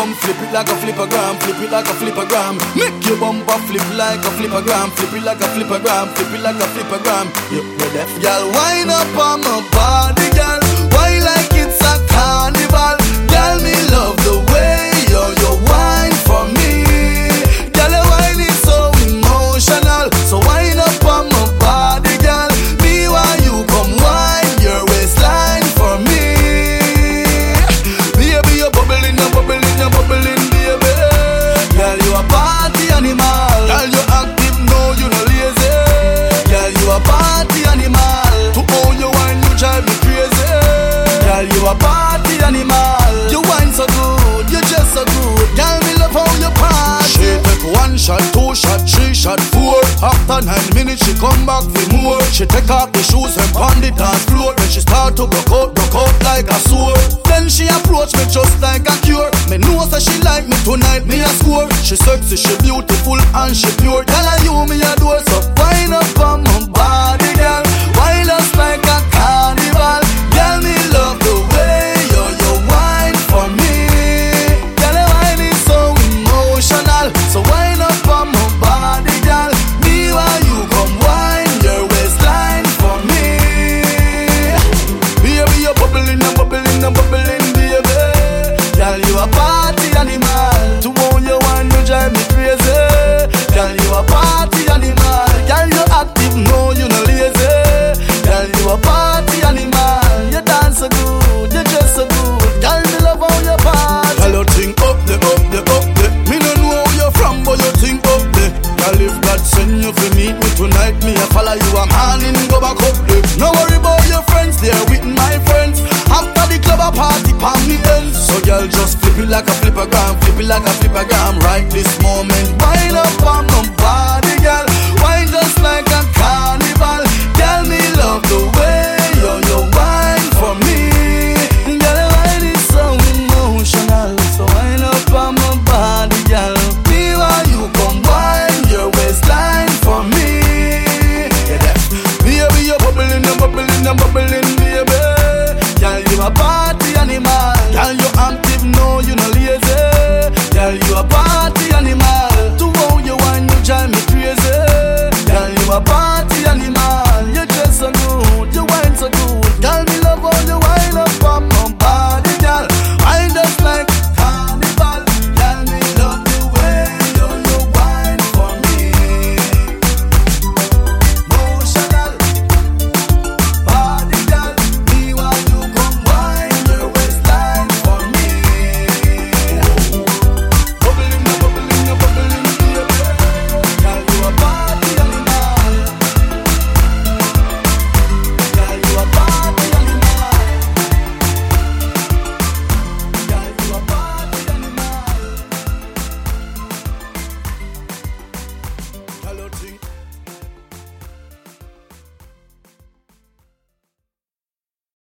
come flip it like a flippergram, flip it like a flippergram. Make your bumper flip like a flippergram, flip it like a flippergram, flip it like a flippergram. You're deaf. Girl, wind up on my body, girl. Why like it's a carnival? Girl, me love the way you wine for me. Girl, your wine is so emotional. So wind up on my body, girl. Me while you come wine your waistline for me. Baby, you're bubbling, you're bubbling, you're bubbling, baby. Girl, you a party animal. Girl, you active, no, you no lazy. Girl, you a party animal. To own your wine, you drive me crazy. Girl, you a party animal. You wine so good, you just so good. Girl, me love how you party. She take 1 shot, 2 shot, 3 shot, 4. After 9 minutes, she come back for more. She take off the shoes and pound it dance floor. Then she start to broke out like a sword. Then she approach me just like a cure. Me know that she like me tonight, me a score. She sexy, she beautiful and she pure. Girl, and you me a door, so wind up on my body, girl. Wind us like a carnival. Girl, me love the way you wine for me. Girl, your wine is so emotional. So wind up on my body, girl. Me while you come wine your waistline for me. Baby, you're bubbling and bubbling and bubbling, baby. Girl, you a party animal. To own your wine, you drive me crazy. Girl, you a party animal. Girl, you active, no, you no lazy. Girl, you a party animal. You dance so good, you dress so good. Girl, me love how you party. Girl, you think up the, up the, up the. Me no know where you're from, but you think up the. Girl, if God send you to meet me tonight, me a follow you a man in go back up the. No worry about your friends, they're with my friends. After the club a party, palm me ends. So girl, just flip it like a flippergram, flip it like a flippergram. Right this moment, wind up on my body.